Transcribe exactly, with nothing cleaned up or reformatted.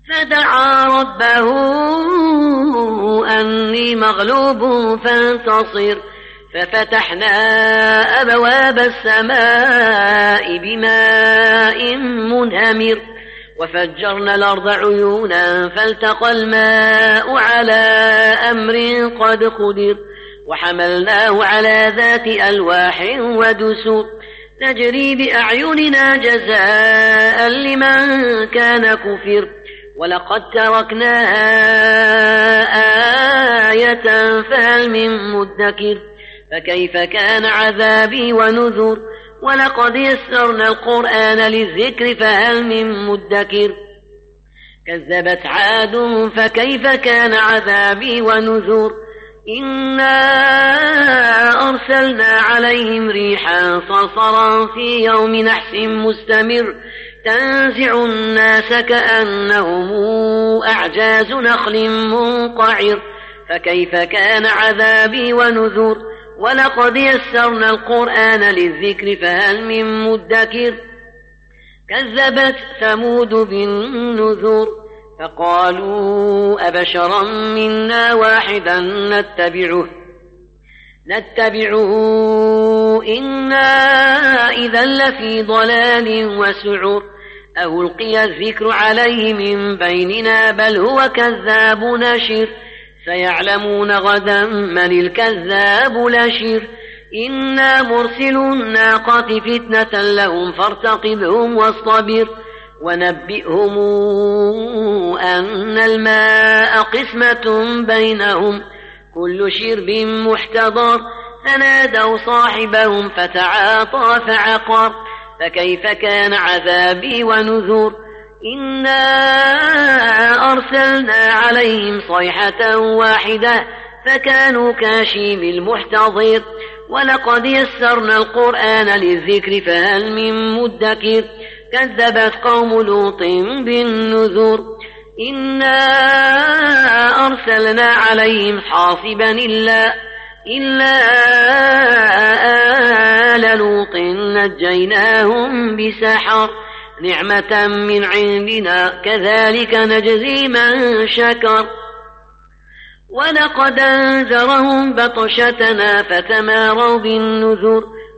فدعا ربه أني مغلوب فانتصر، ففتحنا أبواب السماء بماء منهمر وفجرنا الأرض عيونا فالتقى الماء على أمر قد قدر، وحملناه على ذات ألواح ودسر تجري بأعيننا جزاء لمن كان كفر، ولقد تركناها آية فهل من مدكر، فكيف كان عذابي ونذر، ولقد يسرنا القرآن للذكر فهل من مدكر. كذبت عاد فكيف كان عذابي ونذر، إنا أرسلنا عليهم ريحا صرصرا في يوم نحس مستمر تنزع الناس كأنهم أعجاز نخل منقعر، فكيف كان عذابي ونذر، ولقد يسرنا القرآن للذكر فهل من مدكر. كذبت ثمود بالنذر فقالوا أبشرا منا واحدا نتبعه نتبعه إنا إذا لفي ضلال وسعر، أو ألقي الذكر عليه من بيننا بل هو كذاب نشر، سيعلمون غدا من الكذاب لشر، إنا مرسل الناقة فتنة لهم فارتقبهم واصطبر، ونبئهم أن الماء قسمة بينهم كل شرب محتضر، فنادوا صاحبهم فتعاطى فعقر، فكيف كان عذابي ونذر، إنا أرسلنا عليهم صيحة واحدة فكانوا كاشيم المحتضر، ولقد يسرنا القرآن للذكر فهل من مدكر. كذبت قوم لوط بالنذر إنا أرسلنا عليهم حاصبا إلا إلا آل لوط نجيناهم بسحر نعمة من عندنا كذلك نجزي من شكر. ولقد أنذرهم بطشتنا فتماروا بالنذر